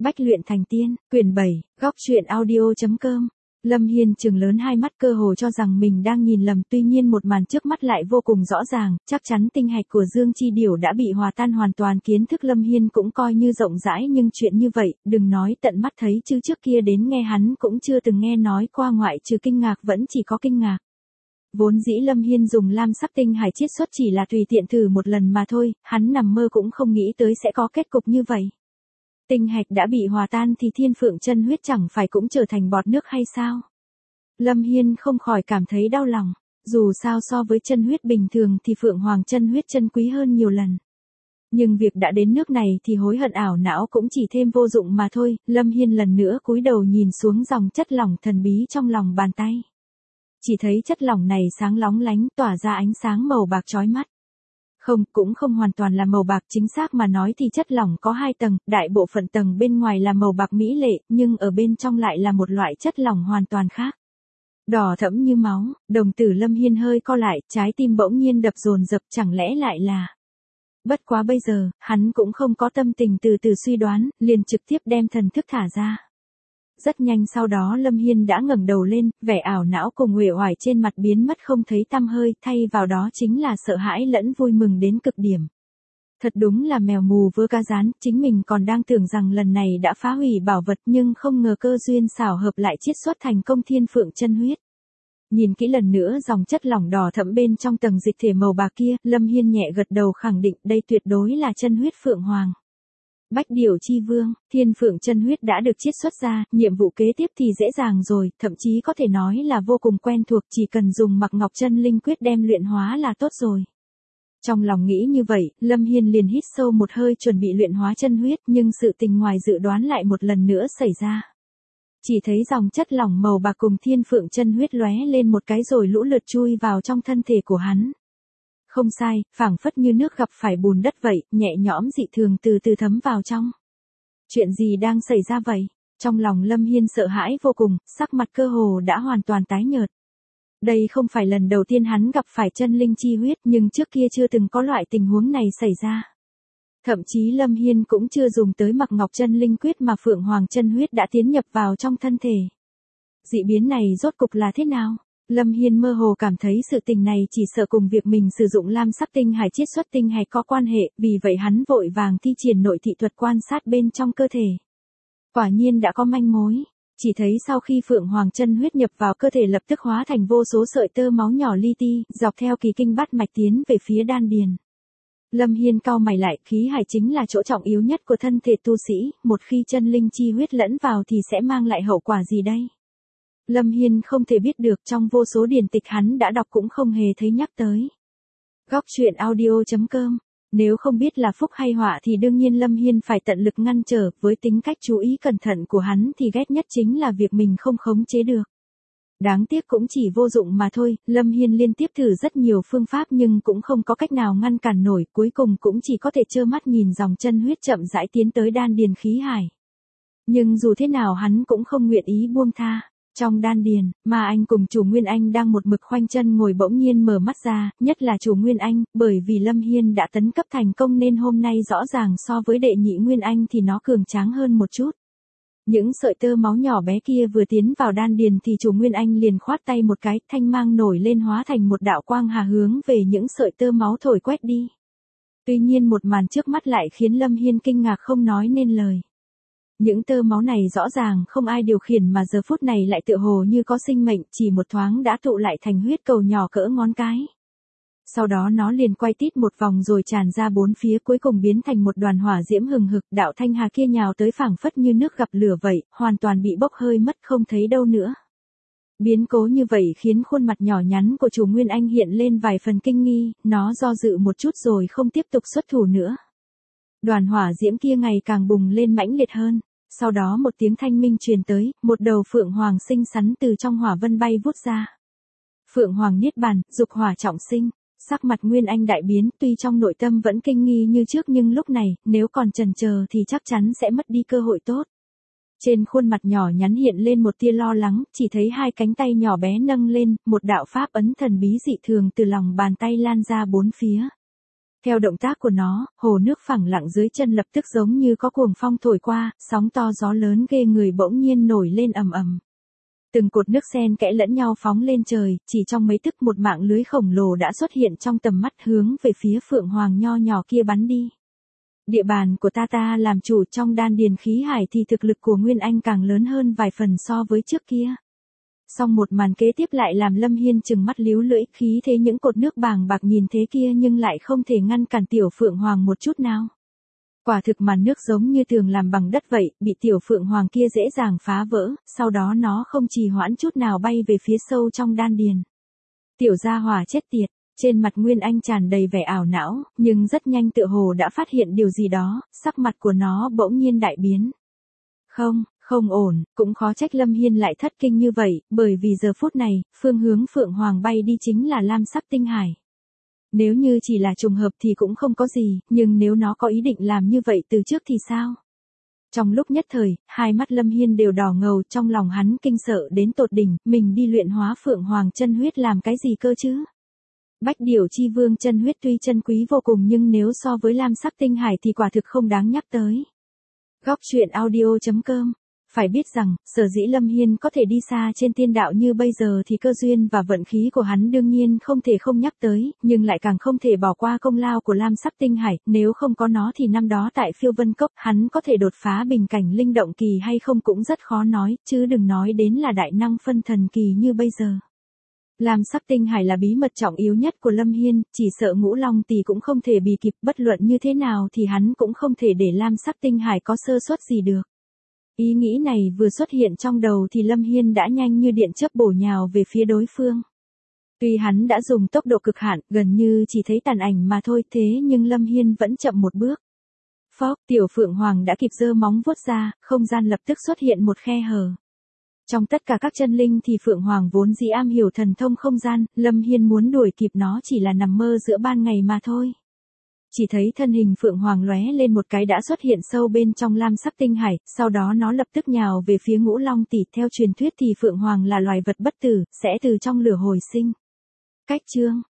Bách luyện thành tiên, quyển 7, góc truyện audio.com. Lâm Hiên trừng lớn hai mắt cơ hồ cho rằng mình đang nhìn lầm, tuy nhiên một màn trước mắt lại vô cùng rõ ràng, chắc chắn tinh hạch của Dương Chi Điểu đã bị hòa tan hoàn toàn. Kiến thức Lâm Hiên cũng coi như rộng rãi, nhưng chuyện như vậy, đừng nói tận mắt thấy chứ trước kia đến nghe hắn cũng chưa từng nghe nói qua, ngoại trừ kinh ngạc vẫn chỉ có kinh ngạc. Vốn dĩ Lâm Hiên dùng lam sắc tinh hải chiết xuất chỉ là tùy tiện thử một lần mà thôi, hắn nằm mơ cũng không nghĩ tới sẽ có kết cục như vậy. Tinh hạch đã bị hòa tan thì thiên phượng chân huyết chẳng phải cũng trở thành bọt nước hay sao? Lâm Hiên không khỏi cảm thấy đau lòng, dù sao so với chân huyết bình thường thì phượng hoàng chân huyết chân quý hơn nhiều lần. Nhưng việc đã đến nước này thì hối hận ảo não cũng chỉ thêm vô dụng mà thôi. Lâm Hiên lần nữa cúi đầu nhìn xuống dòng chất lỏng thần bí trong lòng bàn tay. Chỉ thấy chất lỏng này sáng lóng lánh, tỏa ra ánh sáng màu bạc chói mắt. Không, cũng không hoàn toàn là màu bạc, chính xác mà nói thì chất lỏng có hai tầng, đại bộ phận tầng bên ngoài là màu bạc mỹ lệ, nhưng ở bên trong lại là một loại chất lỏng hoàn toàn khác. Đỏ thẫm như máu, đồng tử Lâm Hiên hơi co lại, trái tim bỗng nhiên đập dồn dập, chẳng lẽ lại là... Bất quá bây giờ, hắn cũng không có tâm tình từ từ suy đoán, liền trực tiếp đem thần thức thả ra. Rất nhanh sau đó Lâm Hiên đã ngẩng đầu lên, vẻ ảo não cùng uể oải trên mặt biến mất không thấy tăm hơi, thay vào đó chính là sợ hãi lẫn vui mừng đến cực điểm. Thật đúng là mèo mù vớ cá rán, chính mình còn đang tưởng rằng lần này đã phá hủy bảo vật, nhưng không ngờ cơ duyên xảo hợp lại chiết xuất thành công thiên phượng chân huyết. Nhìn kỹ lần nữa dòng chất lỏng đỏ thẫm bên trong tầng dịch thể màu bạc kia, Lâm Hiên nhẹ gật đầu khẳng định đây tuyệt đối là chân huyết phượng hoàng. Bách điểu chi vương, thiên phượng chân huyết đã được chiết xuất ra, nhiệm vụ kế tiếp thì dễ dàng rồi, thậm chí có thể nói là vô cùng quen thuộc, chỉ cần dùng Mặc Ngọc Chân Linh Quyết đem luyện hóa là tốt rồi. Trong lòng nghĩ như vậy, Lâm Hiên liền hít sâu một hơi chuẩn bị luyện hóa chân huyết, nhưng sự tình ngoài dự đoán lại một lần nữa xảy ra. Chỉ thấy dòng chất lỏng màu bạc cùng thiên phượng chân huyết lóe lên một cái rồi lũ lượt chui vào trong thân thể của hắn. Không sai, phảng phất như nước gặp phải bùn đất vậy, nhẹ nhõm dị thường từ từ thấm vào trong. Chuyện gì đang xảy ra vậy? Trong lòng Lâm Hiên sợ hãi vô cùng, sắc mặt cơ hồ đã hoàn toàn tái nhợt. Đây không phải lần đầu tiên hắn gặp phải chân linh chi huyết, nhưng trước kia chưa từng có loại tình huống này xảy ra. Thậm chí Lâm Hiên cũng chưa dùng tới Mặc Ngọc Chân Linh Quyết mà phượng hoàng chân huyết đã tiến nhập vào trong thân thể. Dị biến này rốt cục là thế nào? Lâm Hiên mơ hồ cảm thấy sự tình này chỉ sợ cùng việc mình sử dụng lam sắc tinh hải chiết xuất tinh hạch có quan hệ, vì vậy hắn vội vàng thi triển nội thị thuật quan sát bên trong cơ thể. Quả nhiên đã có manh mối, chỉ thấy sau khi phượng hoàng chân huyết nhập vào cơ thể lập tức hóa thành vô số sợi tơ máu nhỏ li ti, dọc theo kỳ kinh bát mạch tiến về phía đan điền. Lâm Hiên cau mày lại, khí hải chính là chỗ trọng yếu nhất của thân thể tu sĩ, một khi chân linh chi huyết lẫn vào thì sẽ mang lại hậu quả gì đây? Lâm Hiên không thể biết được, trong vô số điển tịch hắn đã đọc cũng không hề thấy nhắc tới. Góc truyện audio.com. Nếu không biết là phúc hay họa thì đương nhiên Lâm Hiên phải tận lực ngăn trở, với tính cách chú ý cẩn thận của hắn thì ghét nhất chính là việc mình không khống chế được. Đáng tiếc cũng chỉ vô dụng mà thôi, Lâm Hiên liên tiếp thử rất nhiều phương pháp nhưng cũng không có cách nào ngăn cản nổi, cuối cùng cũng chỉ có thể trơ mắt nhìn dòng chân huyết chậm rãi tiến tới đan điền khí hải. Nhưng dù thế nào hắn cũng không nguyện ý buông tha. Trong đan điền, Ma Anh cùng chủ Nguyên Anh đang một mực khoanh chân ngồi bỗng nhiên mở mắt ra, nhất là chủ Nguyên Anh, bởi vì Lâm Hiên đã tấn cấp thành công nên hôm nay rõ ràng so với đệ nhị Nguyên Anh thì nó cường tráng hơn một chút. Những sợi tơ máu nhỏ bé kia vừa tiến vào đan điền thì chủ Nguyên Anh liền khoát tay một cái, thanh mang nổi lên hóa thành một đạo quang hà hướng về những sợi tơ máu thổi quét đi. Tuy nhiên một màn trước mắt lại khiến Lâm Hiên kinh ngạc không nói nên lời. Những tơ máu này rõ ràng không ai điều khiển mà giờ phút này lại tựa hồ như có sinh mệnh, chỉ một thoáng đã tụ lại thành huyết cầu nhỏ cỡ ngón cái. Sau đó nó liền quay tít một vòng rồi tràn ra bốn phía, cuối cùng biến thành một đoàn hỏa diễm hừng hực, đạo thanh hà kia nhào tới phảng phất như nước gặp lửa vậy, hoàn toàn bị bốc hơi mất không thấy đâu nữa. Biến cố như vậy khiến khuôn mặt nhỏ nhắn của chủ Nguyên Anh hiện lên vài phần kinh nghi, nó do dự một chút rồi không tiếp tục xuất thủ nữa. Đoàn hỏa diễm kia ngày càng bùng lên mãnh liệt hơn. Sau đó một tiếng thanh minh truyền tới, một đầu phượng hoàng xinh xắn từ trong hỏa vân bay vút ra. Phượng hoàng niết bàn, dục hỏa trọng sinh, sắc mặt Nguyên Anh đại biến, tuy trong nội tâm vẫn kinh nghi như trước nhưng lúc này, nếu còn chần chờ thì chắc chắn sẽ mất đi cơ hội tốt. Trên khuôn mặt nhỏ nhắn hiện lên một tia lo lắng, chỉ thấy hai cánh tay nhỏ bé nâng lên, một đạo pháp ấn thần bí dị thường từ lòng bàn tay lan ra bốn phía. Theo động tác của nó, hồ nước phẳng lặng dưới chân lập tức giống như có cuồng phong thổi qua, sóng to gió lớn ghê người bỗng nhiên nổi lên ầm ầm. Từng cột nước xen kẽ lẫn nhau phóng lên trời, chỉ trong mấy tức một mạng lưới khổng lồ đã xuất hiện trong tầm mắt hướng về phía Phượng Hoàng nho nhỏ kia bắn đi. Địa bàn của ta làm chủ trong đan điền khí hải thì thực lực của Nguyên Anh càng lớn hơn vài phần so với trước kia. Song một màn kế tiếp lại làm Lâm Hiên trừng mắt líu lưỡi, khí thế những cột nước bàng bạc nhìn thế kia nhưng lại không thể ngăn cản tiểu Phượng Hoàng một chút nào. Quả thực màn nước giống như tường làm bằng đất vậy, bị tiểu Phượng Hoàng kia dễ dàng phá vỡ, sau đó nó không trì hoãn chút nào bay về phía sâu trong đan điền. Tiểu gia hỏa chết tiệt, trên mặt Nguyên Anh tràn đầy vẻ ảo não, nhưng rất nhanh tựa hồ đã phát hiện điều gì đó, sắc mặt của nó bỗng nhiên đại biến. Không ổn, cũng khó trách Lâm Hiên lại thất kinh như vậy, bởi vì giờ phút này, phương hướng Phượng Hoàng bay đi chính là lam sắc tinh hải. Nếu như chỉ là trùng hợp thì cũng không có gì, nhưng nếu nó có ý định làm như vậy từ trước thì sao? Trong lúc nhất thời, hai mắt Lâm Hiên đều đỏ ngầu, trong lòng hắn kinh sợ đến tột đỉnh, mình đi luyện hóa Phượng Hoàng chân huyết làm cái gì cơ chứ? Bách Điểu Chi Vương chân huyết tuy chân quý vô cùng nhưng nếu so với lam sắc tinh hải thì quả thực không đáng nhắc tới. Góc truyện audio.com. Phải biết rằng, sở dĩ Lâm Hiên có thể đi xa trên tiên đạo như bây giờ thì cơ duyên và vận khí của hắn đương nhiên không thể không nhắc tới, nhưng lại càng không thể bỏ qua công lao của lam sắc tinh hải, nếu không có nó thì năm đó tại Phiêu Vân Cốc, hắn có thể đột phá bình cảnh linh động kỳ hay không cũng rất khó nói, chứ đừng nói đến là đại năng phân thần kỳ như bây giờ. Lam sắc tinh hải là bí mật trọng yếu nhất của Lâm Hiên, chỉ sợ Ngũ Long Tỳ cũng không thể bì kịp, bất luận như thế nào thì hắn cũng không thể để lam sắc tinh hải có sơ suất gì được. Ý nghĩ này vừa xuất hiện trong đầu thì Lâm Hiên đã nhanh như điện chớp bổ nhào về phía đối phương. Tuy hắn đã dùng tốc độ cực hạn, gần như chỉ thấy tàn ảnh mà thôi, thế nhưng Lâm Hiên vẫn chậm một bước. Phốc, tiểu Phượng Hoàng đã kịp giơ móng vuốt ra, không gian lập tức xuất hiện một khe hở. Trong tất cả các chân linh thì Phượng Hoàng vốn dĩ am hiểu thần thông không gian, Lâm Hiên muốn đuổi kịp nó chỉ là nằm mơ giữa ban ngày mà thôi. Chỉ thấy thân hình Phượng Hoàng lóe lên một cái đã xuất hiện sâu bên trong lam sắc tinh hải, sau đó nó lập tức nhào về phía Ngũ Long Tỳ. Theo truyền thuyết thì Phượng Hoàng là loài vật bất tử, sẽ từ trong lửa hồi sinh. Cách chương